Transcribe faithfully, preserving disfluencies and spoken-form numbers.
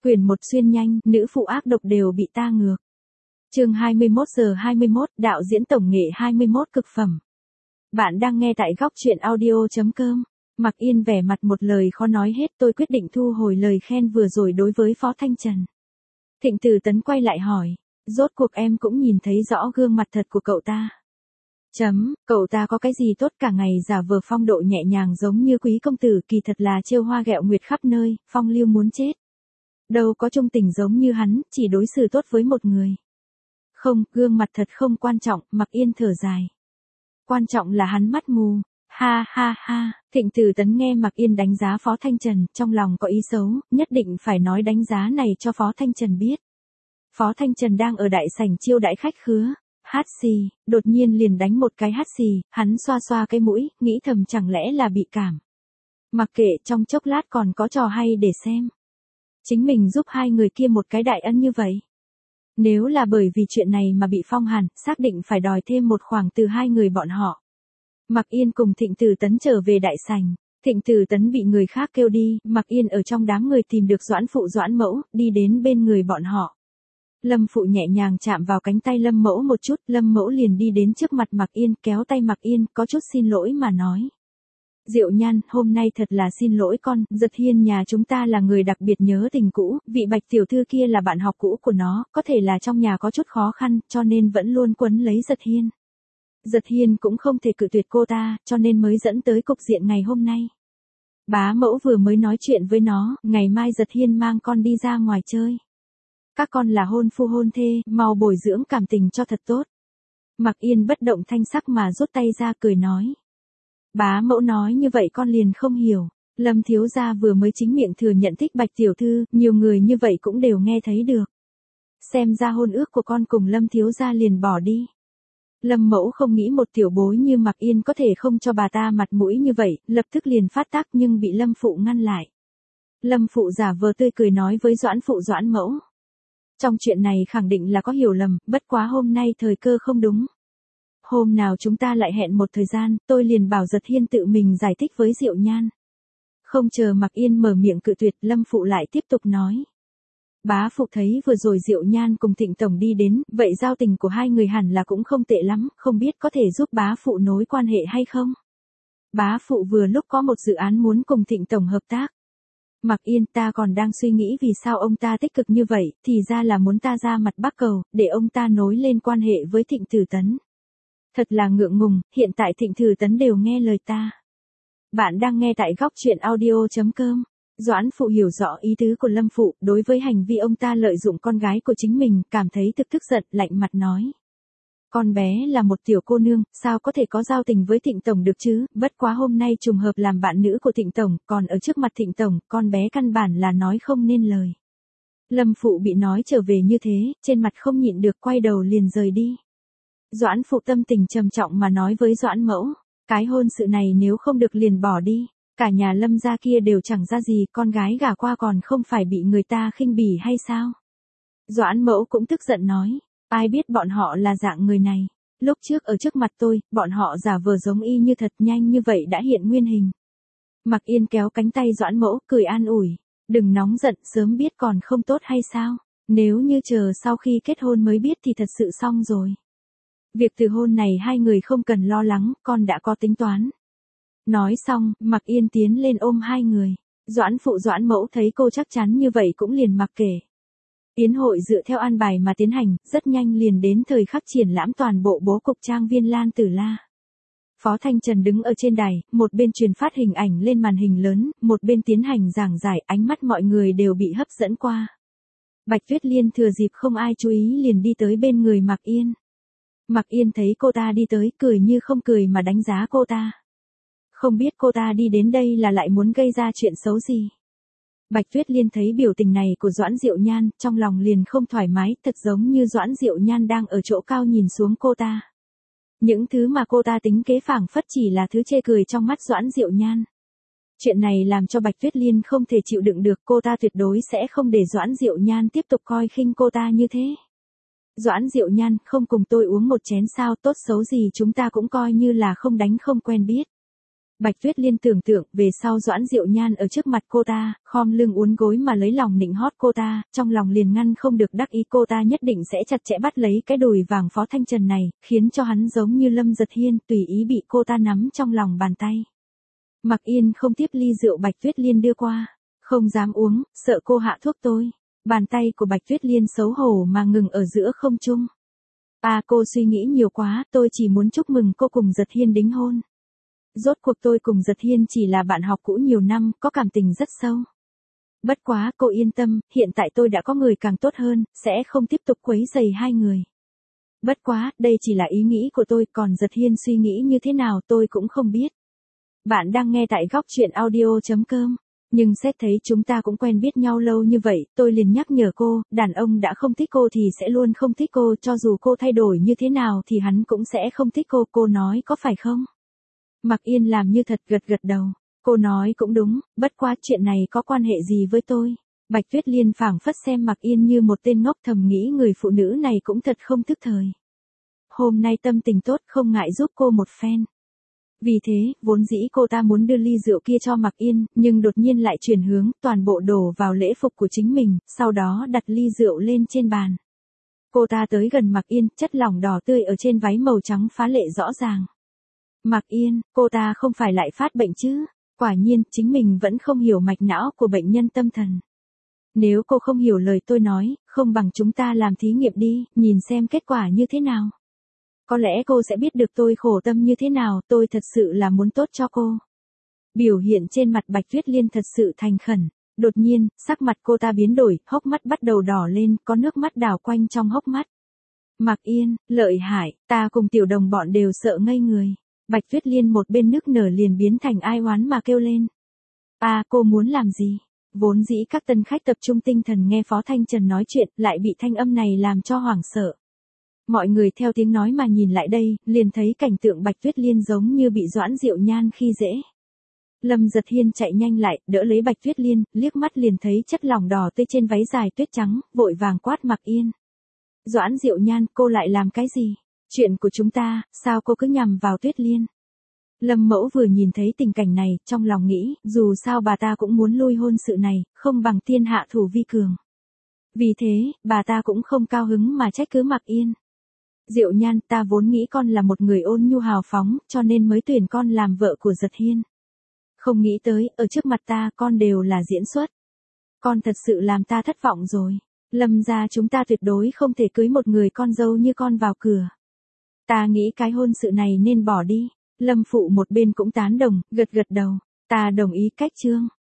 Quyển một xuyên nhanh, nữ phụ ác độc đều bị ta ngược. Chương hai mươi mốt giờ hai mươi mốt, đạo diễn tổng nghệ hai mươi mốt cực phẩm. Bạn đang nghe tại góc truyện audio chấm com. Mạc Yên vẻ mặt một lời khó nói hết, tôi quyết định thu hồi lời khen vừa rồi đối với Phó Thanh Trần. Thịnh Tử Tấn quay lại hỏi, rốt cuộc em cũng nhìn thấy rõ gương mặt thật của cậu ta. Chấm, cậu ta có cái gì tốt cả ngày giả vờ phong độ nhẹ nhàng giống như quý công tử, kỳ thật là trêu hoa ghẹo nguyệt khắp nơi, phong lưu muốn chết. Đâu có trung tình giống như hắn, chỉ đối xử tốt với một người. Không, gương mặt thật không quan trọng, Mạc Yên thở dài. Quan trọng là hắn mắt mù. Ha ha ha, Thịnh Tử Tấn nghe Mạc Yên đánh giá Phó Thanh Trần, trong lòng có ý xấu, nhất định phải nói đánh giá này cho Phó Thanh Trần biết. Phó Thanh Trần đang ở đại sảnh chiêu đãi khách khứa, hát xì, đột nhiên liền đánh một cái hát xì, hắn xoa xoa cái mũi, nghĩ thầm chẳng lẽ là bị cảm. Mặc kệ, trong chốc lát còn có trò hay để xem. Chính mình giúp hai người kia một cái đại ân như vậy. Nếu là bởi vì chuyện này mà bị phong hàn, xác định phải đòi thêm một khoản từ hai người bọn họ. Mạc Yên cùng Thịnh Tử Tấn trở về đại sảnh. Thịnh Tử Tấn bị người khác kêu đi, Mạc Yên ở trong đám người tìm được Doãn Phụ Doãn Mẫu, đi đến bên người bọn họ. Lâm Phụ nhẹ nhàng chạm vào cánh tay Lâm Mẫu một chút, Lâm Mẫu liền đi đến trước mặt Mạc Yên, kéo tay Mạc Yên, có chút xin lỗi mà nói. Diệu Nhan, hôm nay thật là xin lỗi con, Giật Hiên nhà chúng ta là người đặc biệt nhớ tình cũ, vị Bạch tiểu thư kia là bạn học cũ của nó, có thể là trong nhà có chút khó khăn, cho nên vẫn luôn quấn lấy Giật Hiên. Giật Hiên cũng không thể cự tuyệt cô ta, cho nên mới dẫn tới cục diện ngày hôm nay. Bá mẫu vừa mới nói chuyện với nó, ngày mai Giật Hiên mang con đi ra ngoài chơi. Các con là hôn phu hôn thê, mau bồi dưỡng cảm tình cho thật tốt. Mạc Yên bất động thanh sắc mà rút tay ra cười nói. Bá mẫu nói như vậy con liền không hiểu. Lâm thiếu gia vừa mới chính miệng thừa nhận thích Bạch tiểu thư, nhiều người như vậy cũng đều nghe thấy được. Xem ra hôn ước của con cùng Lâm thiếu gia liền bỏ đi. Lâm mẫu không nghĩ một tiểu bối như Mạc Yên có thể không cho bà ta mặt mũi như vậy, lập tức liền phát tác nhưng bị Lâm phụ ngăn lại. Lâm phụ giả vờ tươi cười nói với Doãn Phụ Doãn Mẫu. Trong chuyện này khẳng định là có hiểu lầm, bất quá hôm nay thời cơ không đúng. Hôm nào chúng ta lại hẹn một thời gian, tôi liền bảo Giật Hiên tự mình giải thích với Diệu Nhan. Không chờ Mạc Yên mở miệng cự tuyệt, Lâm phụ lại tiếp tục nói. Bá phụ thấy vừa rồi Diệu Nhan cùng Thịnh tổng đi đến, vậy giao tình của hai người hẳn là cũng không tệ lắm, không biết có thể giúp bá phụ nối quan hệ hay không? Bá phụ vừa lúc có một dự án muốn cùng Thịnh tổng hợp tác. Mạc Yên, ta còn đang suy nghĩ vì sao ông ta tích cực như vậy, thì ra là muốn ta ra mặt bắc cầu, để ông ta nối lên quan hệ với Thịnh Tử Tấn. Thật là ngượng ngùng, hiện tại Thịnh Tử Tấn đều nghe lời ta. Bạn đang nghe tại góc truyện audio chấm com. Doãn Phụ hiểu rõ ý tứ của Lâm Phụ, đối với hành vi ông ta lợi dụng con gái của chính mình, cảm thấy thực tức giận, lạnh mặt nói. Con bé là một tiểu cô nương, sao có thể có giao tình với Thịnh tổng được chứ, bất quá hôm nay trùng hợp làm bạn nữ của Thịnh tổng, còn ở trước mặt Thịnh tổng, con bé căn bản là nói không nên lời. Lâm Phụ bị nói trở về như thế, trên mặt không nhịn được quay đầu liền rời đi. Doãn Phụ tâm tình trầm trọng mà nói với Doãn Mẫu, cái hôn sự này nếu không được liền bỏ đi, cả nhà Lâm gia kia đều chẳng ra gì, con gái gả qua còn không phải bị người ta khinh bỉ hay sao? Doãn Mẫu cũng tức giận nói, ai biết bọn họ là dạng người này, lúc trước ở trước mặt tôi, bọn họ giả vờ giống y như thật, nhanh như vậy đã hiện nguyên hình. Mạc Yên kéo cánh tay Doãn Mẫu, cười an ủi, đừng nóng giận, sớm biết còn không tốt hay sao, nếu như chờ sau khi kết hôn mới biết thì thật sự xong rồi. Việc từ hôn này hai người không cần lo lắng, con đã có tính toán. Nói xong, Mạc Yên tiến lên ôm hai người. Doãn Phụ Doãn Mẫu thấy cô chắc chắn như vậy cũng liền mặc kệ. Yến hội dựa theo an bài mà tiến hành, rất nhanh liền đến thời khắc triển lãm toàn bộ bố cục trang viên Lan Tử La. Phó Thanh Trần đứng ở trên đài, một bên truyền phát hình ảnh lên màn hình lớn, một bên tiến hành giảng giải, ánh mắt mọi người đều bị hấp dẫn qua. Bạch Tuyết Liên thừa dịp không ai chú ý liền đi tới bên người Mạc Yên. Mạc Yên thấy cô ta đi tới, cười như không cười mà đánh giá cô ta. Không biết cô ta đi đến đây là lại muốn gây ra chuyện xấu gì. Bạch Tuyết Liên thấy biểu tình này của Doãn Diệu Nhan, trong lòng liền không thoải mái, thật giống như Doãn Diệu Nhan đang ở chỗ cao nhìn xuống cô ta. Những thứ mà cô ta tính kế phảng phất chỉ là thứ chê cười trong mắt Doãn Diệu Nhan. Chuyện này làm cho Bạch Tuyết Liên không thể chịu đựng được, cô ta tuyệt đối sẽ không để Doãn Diệu Nhan tiếp tục coi khinh cô ta như thế. Doãn Diệu Nhan, không cùng tôi uống một chén sao, tốt xấu gì chúng ta cũng coi như là không đánh không quen biết. Bạch Tuyết Liên tưởng tượng về sau Doãn Diệu Nhan ở trước mặt cô ta, khom lưng uốn gối mà lấy lòng nịnh hót cô ta, trong lòng liền ngăn không được đắc ý cô ta nhất định sẽ chặt chẽ bắt lấy cái đùi vàng Phó Thanh Trần này, khiến cho hắn giống như Lâm Giật Hiên tùy ý bị cô ta nắm trong lòng bàn tay. Mặc Yên không tiếp ly rượu Bạch Tuyết Liên đưa qua, không dám uống, sợ cô hạ thuốc tôi. Bàn tay của Bạch Tuyết Liên xấu hổ mà ngừng ở giữa không trung. À cô suy nghĩ nhiều quá, tôi chỉ muốn chúc mừng cô cùng Giật Hiên đính hôn. Rốt cuộc tôi cùng Giật Hiên chỉ là bạn học cũ nhiều năm, có cảm tình rất sâu. Bất quá, cô yên tâm, hiện tại tôi đã có người càng tốt hơn, sẽ không tiếp tục quấy rầy hai người. Bất quá, đây chỉ là ý nghĩ của tôi, còn Giật Hiên suy nghĩ như thế nào tôi cũng không biết. Bạn đang nghe tại góc truyện audio chấm com. Nhưng xét thấy chúng ta cũng quen biết nhau lâu như vậy, tôi liền nhắc nhở cô, đàn ông đã không thích cô thì sẽ luôn không thích cô, cho dù cô thay đổi như thế nào thì hắn cũng sẽ không thích cô, cô nói có phải không? Mặc Yên làm như thật gật gật đầu, cô nói cũng đúng, bất quá chuyện này có quan hệ gì với tôi? Bạch Tuyết Liên phảng phất xem Mặc Yên như một tên ngốc, thầm nghĩ người phụ nữ này cũng thật không thức thời. Hôm nay tâm tình tốt không ngại giúp cô một phen. Vì thế, vốn dĩ cô ta muốn đưa ly rượu kia cho Mặc Yên, nhưng đột nhiên lại chuyển hướng, toàn bộ đổ vào lễ phục của chính mình, sau đó đặt ly rượu lên trên bàn. Cô ta tới gần Mặc Yên, chất lỏng đỏ tươi ở trên váy màu trắng phá lệ rõ ràng. Mặc Yên, cô ta không phải lại phát bệnh chứ? Quả nhiên, chính mình vẫn không hiểu mạch não của bệnh nhân tâm thần. Nếu cô không hiểu lời tôi nói, không bằng chúng ta làm thí nghiệm đi, nhìn xem kết quả như thế nào. Có lẽ cô sẽ biết được tôi khổ tâm như thế nào, tôi thật sự là muốn tốt cho cô. Biểu hiện trên mặt Bạch Tuyết Liên thật sự thành khẩn. Đột nhiên, sắc mặt cô ta biến đổi, hốc mắt bắt đầu đỏ lên, có nước mắt đảo quanh trong hốc mắt. Mặc Yên, lợi hại, ta cùng tiểu đồng bọn đều sợ ngây người. Bạch Tuyết Liên một bên nức nở liền biến thành ai oán mà kêu lên. À cô muốn làm gì? Vốn dĩ các tân khách tập trung tinh thần nghe Phó Thanh Trần nói chuyện, lại bị thanh âm này làm cho hoảng sợ. Mọi người theo tiếng nói mà nhìn lại đây, liền thấy cảnh tượng Bạch Tuyết Liên giống như bị Doãn Diệu Nhan khi dễ. Lâm Giật Hiên chạy nhanh lại, đỡ lấy Bạch Tuyết Liên, liếc mắt liền thấy chất lỏng đỏ tươi trên váy dài tuyết trắng, vội vàng quát Mặc Yên. Doãn Diệu Nhan, cô lại làm cái gì? Chuyện của chúng ta, sao cô cứ nhằm vào Tuyết Liên? Lâm Mẫu vừa nhìn thấy tình cảnh này, trong lòng nghĩ, dù sao bà ta cũng muốn lui hôn sự này, không bằng thiên hạ thủ vi cường. Vì thế, bà ta cũng không cao hứng mà trách cứ Mặc Yên. Diệu Nhan, ta vốn nghĩ con là một người ôn nhu hào phóng, cho nên mới tuyển con làm vợ của Giật Hiên. Không nghĩ tới, ở trước mặt ta, con đều là diễn xuất. Con thật sự làm ta thất vọng rồi. Lâm gia chúng ta tuyệt đối không thể cưới một người con dâu như con vào cửa. Ta nghĩ cái hôn sự này nên bỏ đi. Lâm phụ một bên cũng tán đồng, gật gật đầu. Ta đồng ý cách trương.